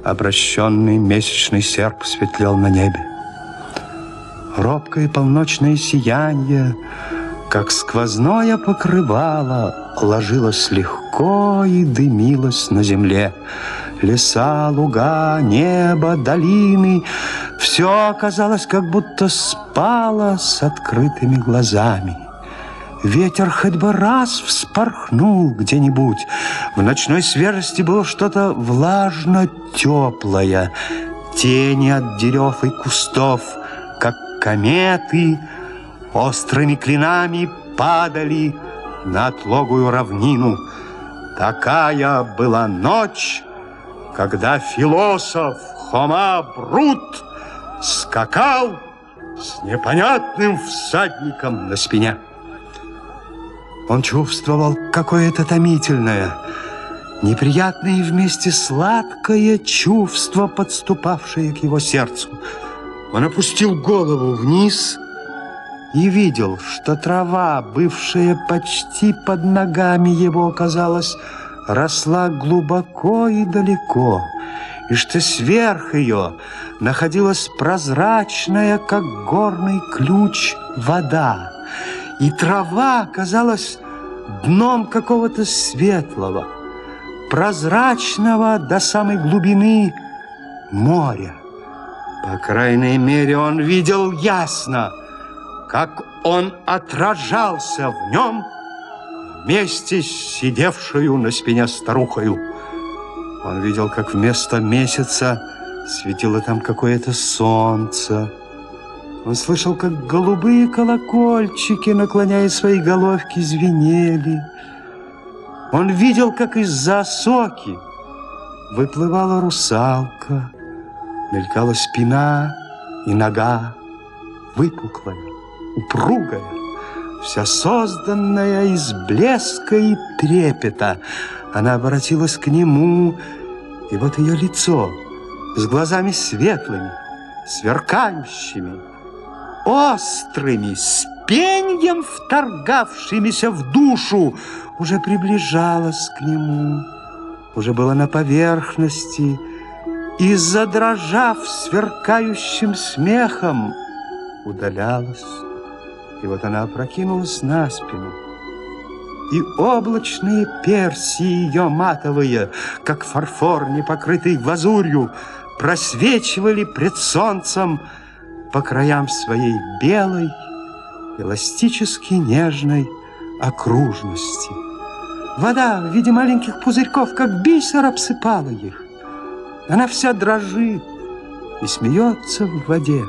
Обращенный месячный серп светлел на небе. Робкое полночное сияние, как сквозное покрывало, ложилось легко и дымилось на земле. Леса, луга, небо, долины — все казалось, как будто спало с открытыми глазами. Ветер хоть бы раз вспорхнул где-нибудь. В ночной свежести было что-то влажно-теплое. Тени от дерев и кустов, как кометы, острыми клинами падали на отлогую равнину. Такая была ночь, когда философ Хома Брут скакал с непонятным всадником на спине. Он чувствовал какое-то томительное, неприятное и вместе сладкое чувство, подступавшее к его сердцу. Он опустил голову вниз и видел, что трава, бывшая почти под ногами его, казалось, росла глубоко и далеко, и что сверх ее находилась прозрачная, как горный ключ, вода. И трава казалась дном какого-то светлого, прозрачного до самой глубины моря. По крайней мере, он видел ясно, как он отражался в нем вместе с сидевшую на спине старухою. Он видел, как вместо месяца светило там какое-то солнце. Он слышал, как голубые колокольчики, наклоняя свои головки, звенели. Он видел, как из-за осоки выплывала русалка, мелькала спина и нога, выпуклая, упругая, вся созданная из блеска и трепета. Она обратилась к нему, и вот ее лицо с глазами светлыми, сверкающими, острыми, с пеньем вторгавшимися в душу, уже приближалась к нему, уже была на поверхности и, задрожав сверкающим смехом, удалялась. И вот она опрокинулась на спину, и облачные персии ее матовые, как фарфор, не покрытый глазурью, просвечивали пред солнцем по краям своей белой, эластически нежной окружности. Вода в виде маленьких пузырьков, как бисер, обсыпала их. Она вся дрожит и смеется в воде.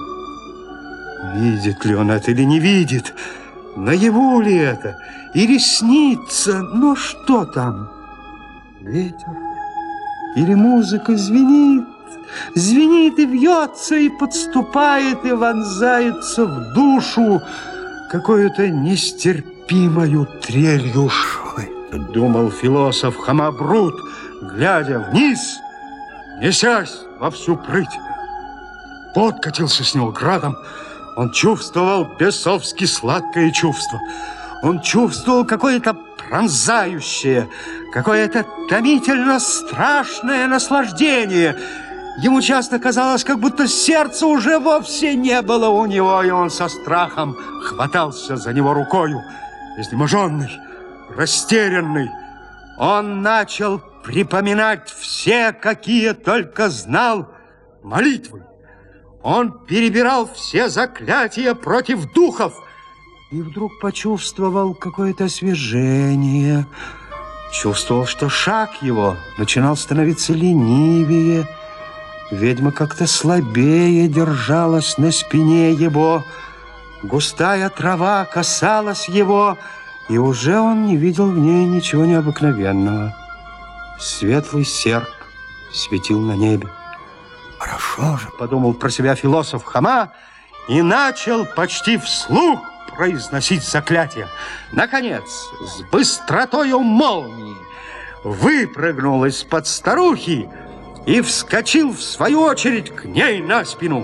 Видит ли он это или не видит? Наяву ли это? Или снится? Но что там? Ветер? Или музыка звенит? Звенит и вьется, и подступает, и вонзается в душу какую-то нестерпимою трелью. Думал философ Хома Брут, глядя вниз, несясь во всю прыть. Пот катился с него градом. Он чувствовал бесовски сладкое чувство. Он чувствовал какое-то пронзающее, какое-то томительно страшное наслаждение. Ему часто казалось, как будто сердца уже вовсе не было у него, и он со страхом хватался за него рукою. Изнеможенный, растерянный, он начал припоминать все, какие только знал, молитвы. Он перебирал все заклятия против духов и вдруг почувствовал какое-то освежение. Чувствовал, что шаг его начинал становиться ленивее. Ведьма как-то слабее держалась на спине его. Густая трава касалась его, и уже он не видел в ней ничего необыкновенного. Светлый серп светил на небе. «Хорошо же», — подумал про себя философ Хома и начал почти вслух произносить заклятие. Наконец, с быстротою молнии выпрыгнул из-под старухи и вскочил в свою очередь к ней на спину.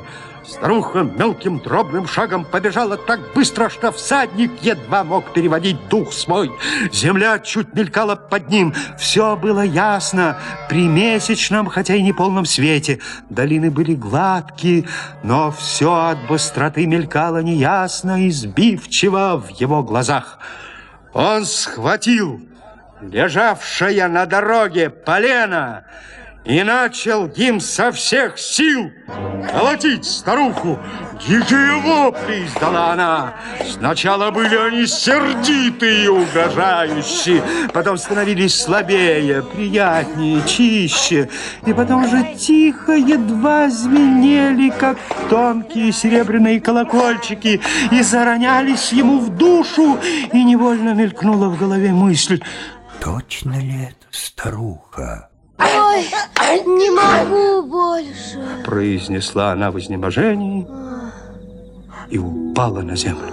Старуха мелким дробным шагом побежала так быстро, что всадник едва мог переводить дух свой. Земля чуть мелькала под ним. Все было ясно при месячном, хотя и неполном свете. Долины были гладкие, но все от быстроты мелькало неясно и сбивчиво в его глазах. Он схватил лежавшее на дороге полено и начал им со всех сил колотить старуху. Дикие вопли издала она. Сначала были они сердитые и угрожающие, потом становились слабее, приятнее, чище, и потом уже тихо, едва звенели, как тонкие серебряные колокольчики, и заронялись ему в душу, и невольно мелькнула в голове мысль: точно ли это старуха? Ой, не могу больше, произнесла она в изнеможении и упала на землю.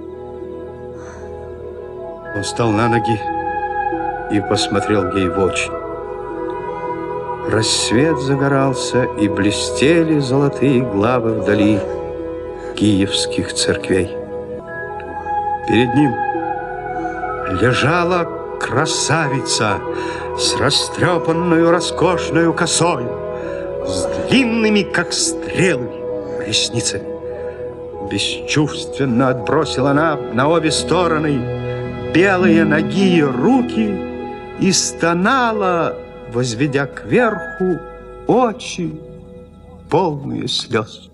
Он встал на ноги и посмотрел ей в очи. Рассвет загорался, и блестели золотые главы вдали киевских церквей. Перед ним лежала красавица с растрепанную роскошную косою, с длинными, как стрелы, ресницами. Бесчувственно отбросила она на обе стороны белые ноги и руки и стонала, возведя кверху очи, полные слез.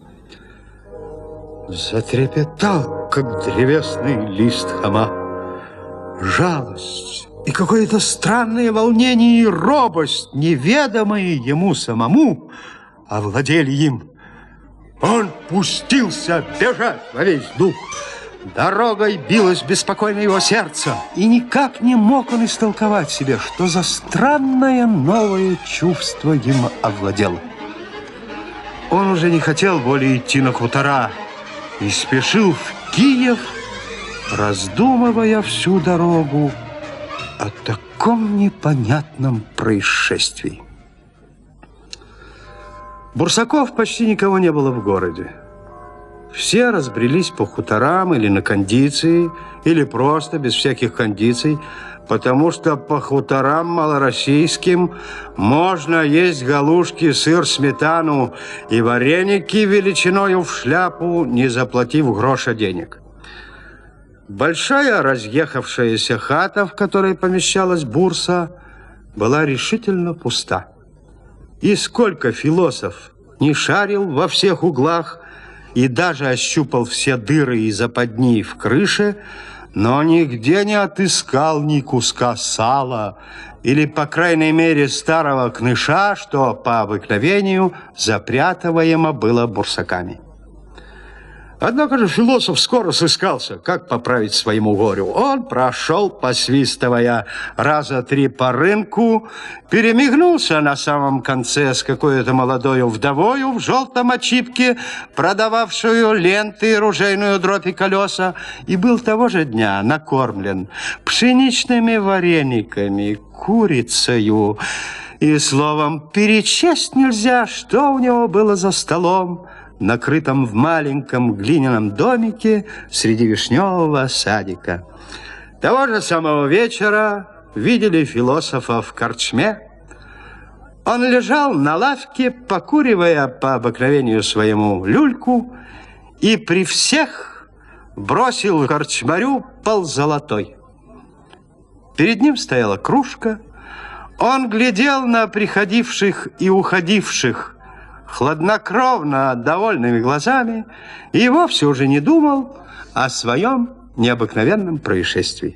Затрепетал, как древесный лист хама. Жалость и какое-то странное волнение и робость, неведомые ему самому, овладели им. Он пустился бежать во весь дух. Дорогой билось беспокойно его сердце, и никак не мог он истолковать себе, что за странное новое чувство им овладело. Он уже не хотел более идти на хутора и спешил в Киев, раздумывая всю дорогу о таком непонятном происшествии. Бурсаков почти никого не было в городе. Все разбрелись по хуторам или на кондиции, или просто без всяких кондиций, потому что по хуторам малороссийским можно есть галушки, сыр, сметану и вареники величиною в шляпу, не заплатив гроша денег. Большая разъехавшаяся хата, в которой помещалась бурса, была решительно пуста. И сколько философ не шарил во всех углах и даже ощупал все дыры и западни в крыше, но нигде не отыскал ни куска сала или, по крайней мере, старого кныша, что по обыкновению запрятываемо было бурсаками. Однако же философ скоро сыскался, как поправить своему горю. Он прошел, посвистывая, раза 3 по рынку, перемигнулся на самом конце с какой-то молодою вдовою в желтом очипке, продававшую ленты, ружейную дробь и колеса, и был того же дня накормлен пшеничными варениками, курицею, и, словом, перечесть нельзя, что у него было за столом, накрытом в маленьком глиняном домике среди вишневого садика. Того же самого вечера видели философа в корчме. Он лежал на лавке, покуривая по обыкновению своему люльку, и при всех бросил корчмарю ползолотой. Перед ним стояла кружка. Он глядел на приходивших и уходивших хладнокровно, довольными глазами, и вовсе уже не думал о своем необыкновенном происшествии.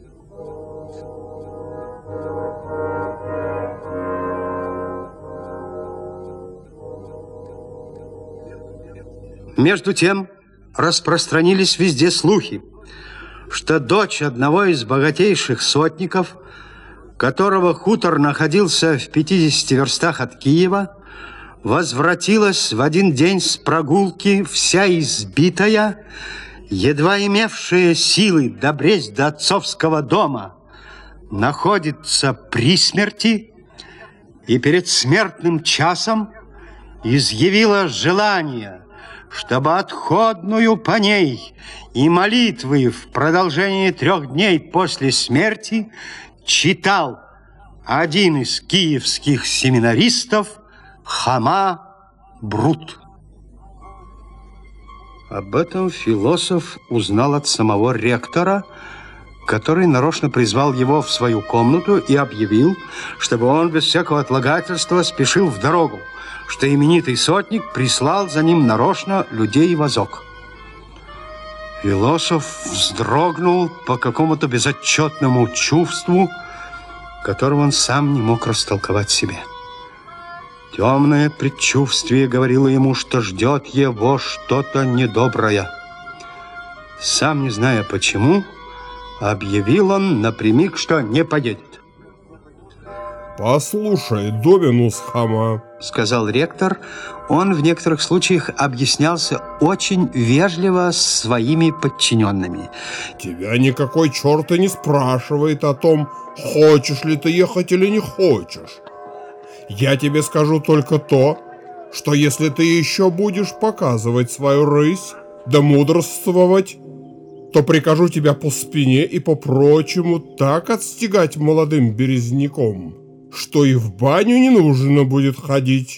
Между тем распространились везде слухи, что дочь одного из богатейших сотников, которого хутор находился в 50 верстах от Киева, возвратилась в один день с прогулки, вся избитая, едва имевшая силы добресть до отцовского дома, находится при смерти и перед смертным часом изъявила желание, чтобы отходную по ней и молитвы в продолжении 3 дней после смерти читал один из киевских семинаристов Хома Брут. Об этом философ узнал от самого ректора, который нарочно призвал его в свою комнату и объявил, чтобы он без всякого отлагательства спешил в дорогу, что именитый сотник прислал за ним нарочно людей и вазок. Философ вздрогнул по какому-то безотчетному чувству, которого он сам не мог растолковать себе. Темное предчувствие говорило ему, что ждет его что-то недоброе. Сам не зная почему, объявил он напрямик, что не поедет. «Послушай, Доминус Хома», — сказал ректор. Он в некоторых случаях объяснялся очень вежливо с своими подчиненными. «Тебя никакой черт и не спрашивает о том, хочешь ли ты ехать или не хочешь. Я тебе скажу только то, что если ты еще будешь показывать свою рысь да мудрствовать, то прикажу тебя по спине и по прочему так отстегать молодым березняком, что и в баню не нужно будет ходить».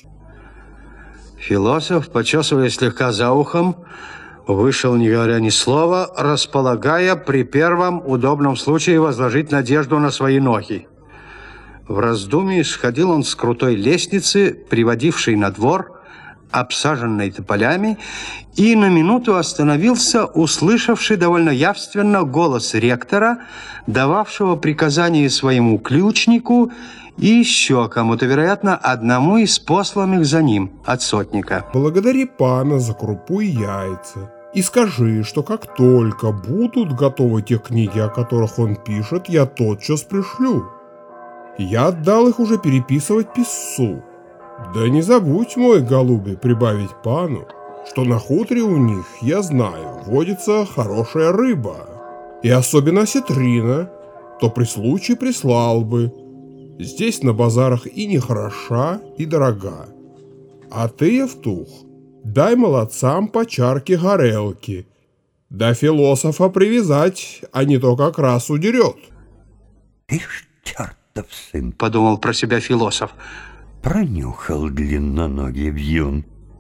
Философ, почесывая слегка за ухом, вышел, не говоря ни слова, располагая при первом удобном случае возложить надежду на свои ноги. В раздумье сходил он с крутой лестницы, приводившей на двор, обсаженной тополями, и на минуту остановился, услышавший довольно явственно голос ректора, дававшего приказание своему ключнику и еще кому-то, вероятно, одному из посланных за ним от сотника. «Благодари пана за крупу и яйца, и скажи, что как только будут готовы те книги, о которых он пишет, я тотчас пришлю. Я отдал их уже переписывать писцу. Да не забудь, мой голубе, прибавить пану, что на хуторе у них, я знаю, водится хорошая рыба, и особенно осетрина, то при случае прислал бы. Здесь на базарах и не хороша, и дорога. А ты, Евтух, дай молодцам по чарке горелки, да философа привязать, а не то как раз удерет». «Ишь, чертов сын!» — подумал про себя философ. Пронюхал длинноногий вьюн.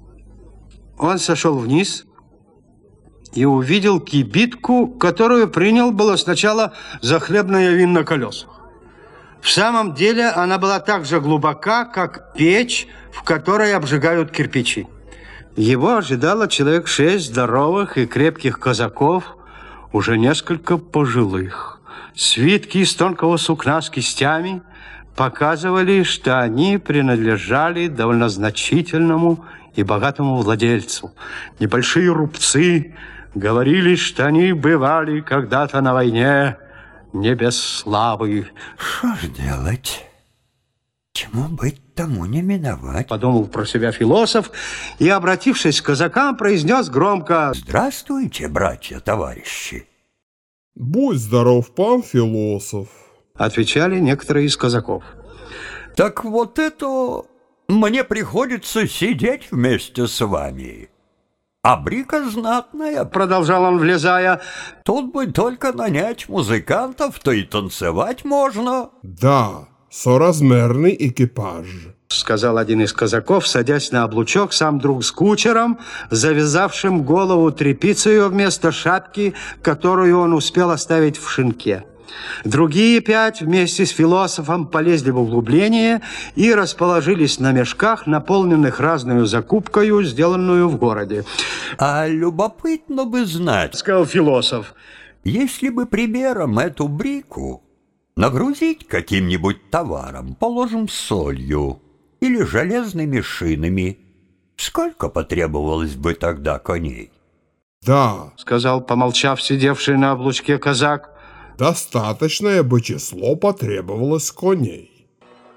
Он сошел вниз и увидел кибитку, которую принял было сначала за хлебное вин на колесах. В самом деле она была так же глубока, как печь, в которой обжигают кирпичи. Его ожидало человек 6 здоровых и крепких казаков, уже несколько пожилых. Свитки из тонкого сукна с кистями показывали, что они принадлежали довольно значительному и богатому владельцу. Небольшие рубцы говорили, что они бывали когда-то на войне не без славы. «Что ж делать? Чему быть, тому не миновать», — подумал про себя философ и, обратившись к казакам, произнес громко: «Здравствуйте, братья-товарищи». «Будь здоров, пан философ», — отвечали некоторые из казаков. «Так вот это мне приходится сидеть вместе с вами. А брика знатная», — продолжал он, влезая. «Тут бы только нанять музыкантов, то и танцевать можно». «Да, соразмерный экипаж», — сказал один из казаков, садясь на облучок, сам друг с кучером, завязавшим голову тряпицею вместо шапки, которую он успел оставить в шинке. Другие 5 вместе с философом полезли в углубление и расположились на мешках, наполненных разную закупкою, сделанную в городе. «А любопытно бы знать, — сказал философ, — если бы примером эту брику нагрузить каким-нибудь товаром, положим, солью или железными шинами, сколько потребовалось бы тогда коней?» «Да, — сказал, помолчав, сидевший на облучке казак, — достаточное бы число потребовалось коней».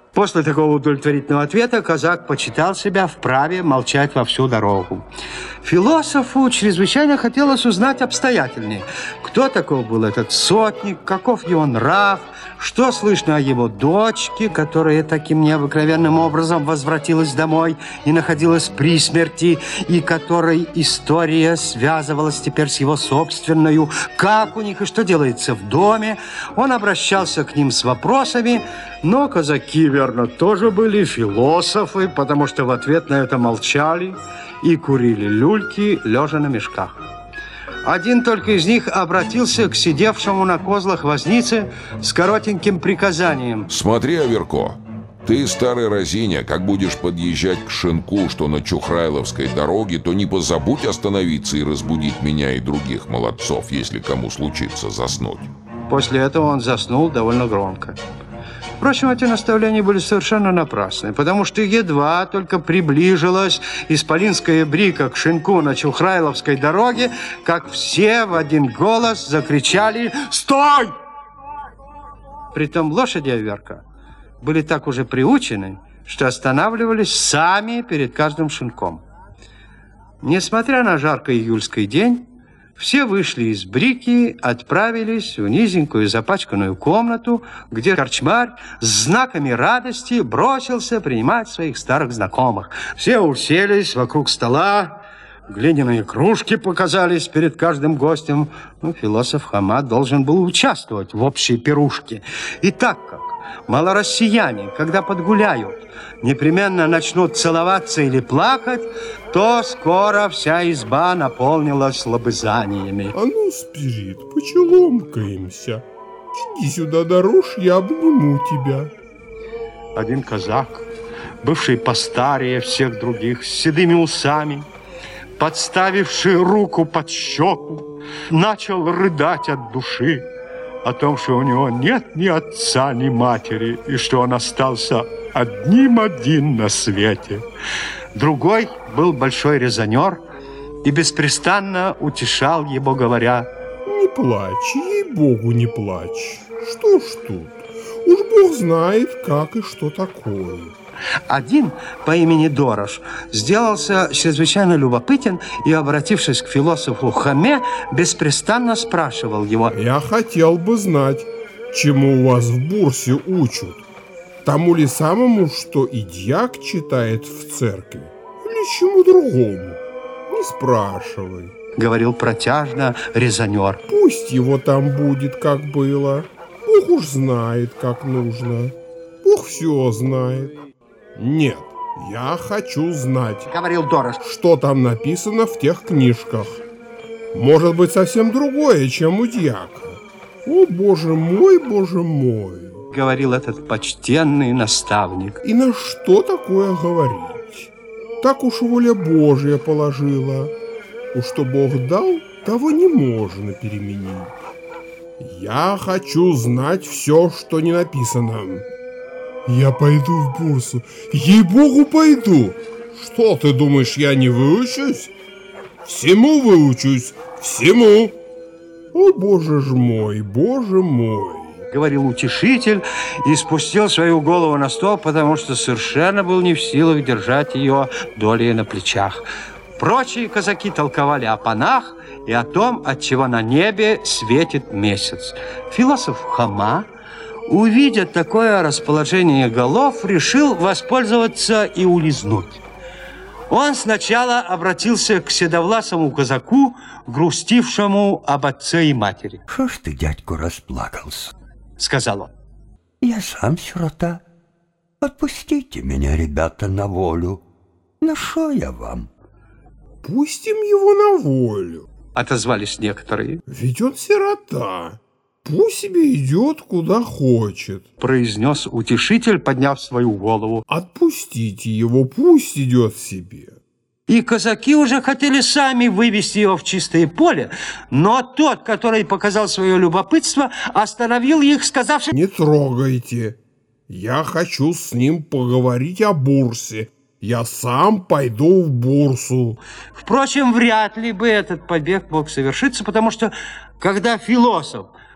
После такого удовлетворительного ответа казак почитал себя вправе молчать во всю дорогу. Философу чрезвычайно хотелось узнать обстоятельнее, кто такой был этот сотник, каков его нрав, что слышно о его дочке, которая таким необыкновенным образом возвратилась домой и находилась при смерти, и которой история связывалась теперь с его собственной, как у них и что делается в доме. Он обращался к ним с вопросами, но казаки, верно, тоже были философы, потому что в ответ на это молчали и курили люльки, лежа на мешках. Один только из них обратился к сидевшему на козлах вознице с коротеньким приказанием. Смотри, Аверко, ты, старый разиня, как будешь подъезжать к шинку, что на Чухрайловской дороге, то не позабудь остановиться и разбудить меня и других молодцов, если кому случится заснуть. После этого он заснул довольно громко. Впрочем, эти наставления были совершенно напрасны, потому что едва только приближилась исполинская брика к шинку на Чухрайловской дороге, как все в один голос закричали «Стой!». Притом лошади Аверка были так уже приучены, что останавливались сами перед каждым шинком. Несмотря на жаркий июльский день, все вышли из брики, отправились в низенькую запачканную комнату, где корчмарь с знаками радости бросился принимать своих старых знакомых. Все уселись вокруг стола, глиняные кружки показались перед каждым гостем. Философ Хома должен был участвовать в общей пирушке. И так как малороссияне, когда подгуляют, непременно начнут целоваться или плакать, то скоро вся изба наполнилась лобызаниями. А ну, Спирит, почеломкаемся. Иди сюда, дорожь, я обниму тебя. Один казак, бывший постарее всех других, с седыми усами, подставивший руку под щеку, начал рыдать от души о том, что у него нет ни отца, ни матери, и что он остался один на свете. Другой был большой резонер и беспрестанно утешал его, говоря: «Не плачь, ей-богу, не плачь. Что ж тут? Уж Бог знает, как и что такое». Один по имени Дорож сделался чрезвычайно любопытен и, обратившись к философу Хоме, беспрестанно спрашивал его: «Я хотел бы знать, чему вас в бурсе учат. Тому ли самому, что и дьяк читает в церкви, или чему другому? Не спрашивай», — говорил протяжно резонер. «Пусть его там будет, как было. Бог уж знает, как нужно. Бог все знает. Нет, я хочу знать», — говорил Дорож, «что там написано в тех книжках. Может быть, совсем другое, чем у дьяка. О, Боже мой, Боже мой!» — говорил этот почтенный наставник. «И на что такое говорить? Так уж воля Божья положила. Уж что Бог дал, того не можно переменить. Я хочу знать все, что не написано. Я пойду в бурсу, ей-богу, пойду. Что ты думаешь, я не выучусь? Всему выучусь, всему. О, Боже ж мой, Боже мой!» — говорил утешитель и спустил свою голову на стол, потому что совершенно был не в силах держать ее долей на плечах. Прочие казаки толковали о панах и о том, отчего на небе светит месяц. Философ Хома, увидя такое расположение голов, решил воспользоваться и улизнуть. Он сначала обратился к седовласому казаку, грустившему об отце и матери. Что ж ты, дядьку, расплакался? — сказал он. Я сам сирота. Отпустите меня, ребята, на волю. На шо я вам? «Пустим его на волю», — отозвались некоторые. «Ведь он сирота. Пусть себе идет, куда хочет», — произнес утешитель, подняв свою голову. «Отпустите его, пусть идет себе». И казаки уже хотели сами вывести его в чистое поле, но тот, который показал свое любопытство, остановил их, сказавши: «Не трогайте. Я хочу с ним поговорить о бурсе. Я сам пойду в бурсу». Впрочем, вряд ли бы этот побег мог совершиться, потому что, когда философ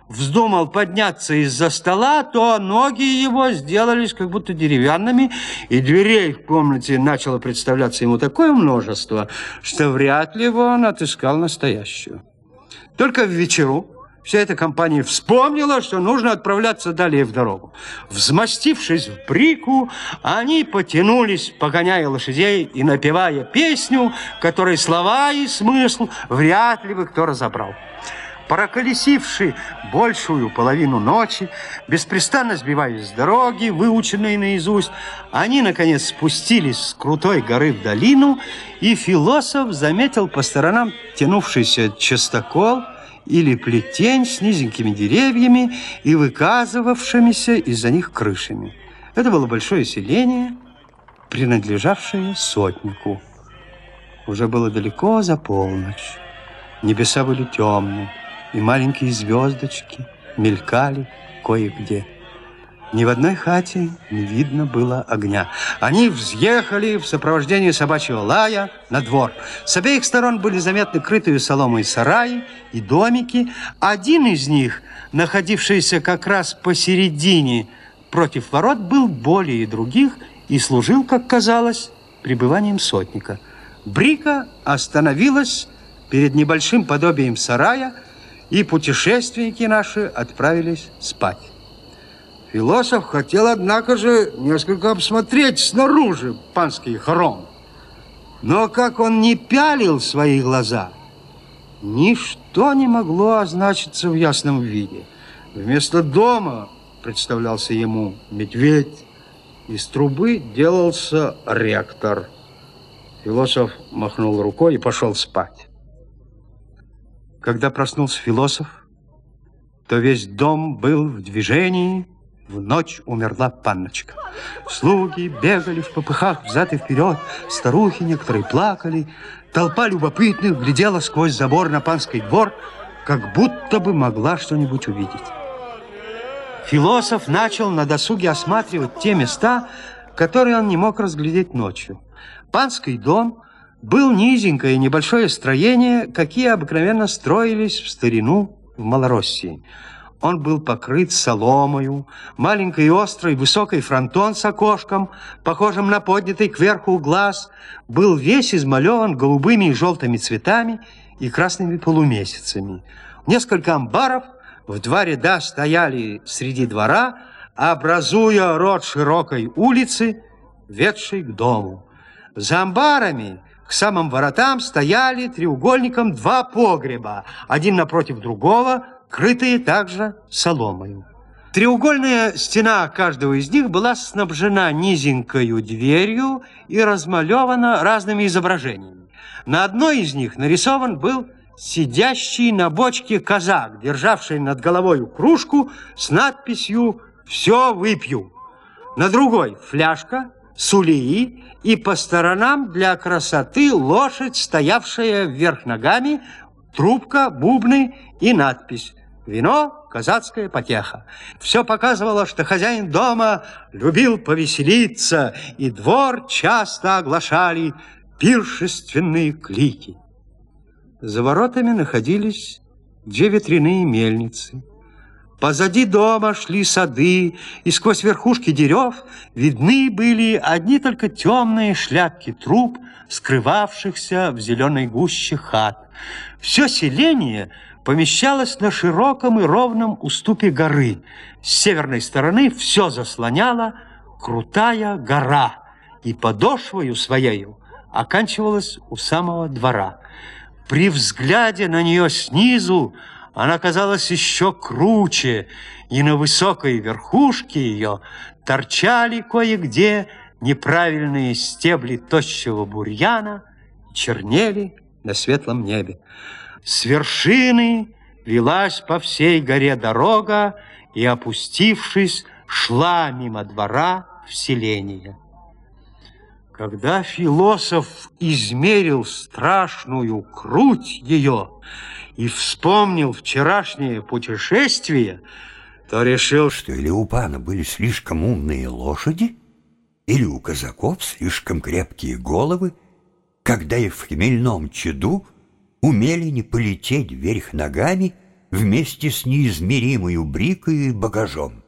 вздумал подняться из-за стола, то ноги его сделались как будто деревянными, и дверей в комнате начало представляться ему такое множество, что вряд ли он отыскал настоящую. Только в вечеру вся эта компания вспомнила, что нужно отправляться далее в дорогу. Взмастившись в брику, они потянулись, погоняя лошадей и напевая песню, которой слова и смысл вряд ли бы кто разобрал. Проколесивши большую половину ночи, беспрестанно сбиваясь с дороги, выученной наизусть, они, наконец, спустились с крутой горы в долину, и философ заметил по сторонам тянувшийся частокол или плетень с низенькими деревьями и выказывавшимися из-за них крышами. Это было большое селение, принадлежавшее сотнику. Уже было далеко за полночь. Небеса были темны, и маленькие звездочки мелькали кое-где. Ни в одной хате не видно было огня. Они взъехали в сопровождении собачьего лая на двор. С обеих сторон были заметны крытые соломой сараи и домики. Один из них, находившийся как раз посередине против ворот, был более других и служил, как казалось, пребыванием сотника. Брика остановилась перед небольшим подобием сарая, и путешественники наши отправились спать. Философ хотел, однако же, несколько обсмотреть снаружи панский хором. Но как он не пялил свои глаза, ничто не могло означиться в ясном виде. Вместо дома представлялся ему медведь, из трубы делался ректор. Философ махнул рукой и пошел спать. Когда проснулся философ, то весь дом был в движении. В ночь умерла панночка. Слуги бегали в попыхах взад и вперед, старухи некоторые плакали, толпа любопытных глядела сквозь забор на панский двор, как будто бы могла что-нибудь увидеть. Философ начал на досуге осматривать те места, которые он не мог разглядеть ночью. Панский дом был низенькое небольшое строение, какие обыкновенно строились в старину в Малороссии. Он был покрыт соломою, маленький острый высокий фронтон с окошком, похожим на поднятый кверху глаз, был весь измалеван голубыми и желтыми цветами и красными полумесяцами. Несколько амбаров в два ряда стояли среди двора, образуя рот широкой улицы, ведшей к дому. За амбарами к самым воротам стояли треугольником два погреба, один напротив другого, крытые также соломою. Треугольная стена каждого из них была снабжена низенькою дверью и размалевана разными изображениями. На одной из них нарисован был сидящий на бочке казак, державший над головой кружку с надписью «Все выпью». На другой фляжка, сулии, и по сторонам для красоты лошадь, стоявшая вверх ногами, трубка, бубны и надпись «Вино, казацкая потеха». Все показывало, что хозяин дома любил повеселиться, и двор часто оглашали пиршественные клики. За воротами находились две ветряные мельницы. Позади дома шли сады, и сквозь верхушки дерев видны были одни только темные шляпки труб, скрывавшихся в зеленой гуще хат. Все селение помещалось на широком и ровном уступе горы. С северной стороны все заслоняла крутая гора, и подошвою своею оканчивалась у самого двора. При взгляде на нее снизу она казалась еще круче, и на высокой верхушке ее торчали кое-где неправильные стебли тощего бурьяна, чернели на светлом небе. С вершины велась по всей горе дорога и, опустившись, шла мимо двора в селение. Когда философ измерил страшную круть ее и вспомнил вчерашнее путешествие, то решил, что или у пана были слишком умные лошади, или у казаков слишком крепкие головы, когда и в хмельном чаду умели не полететь вверх ногами вместе с неизмеримою брикой и багажом.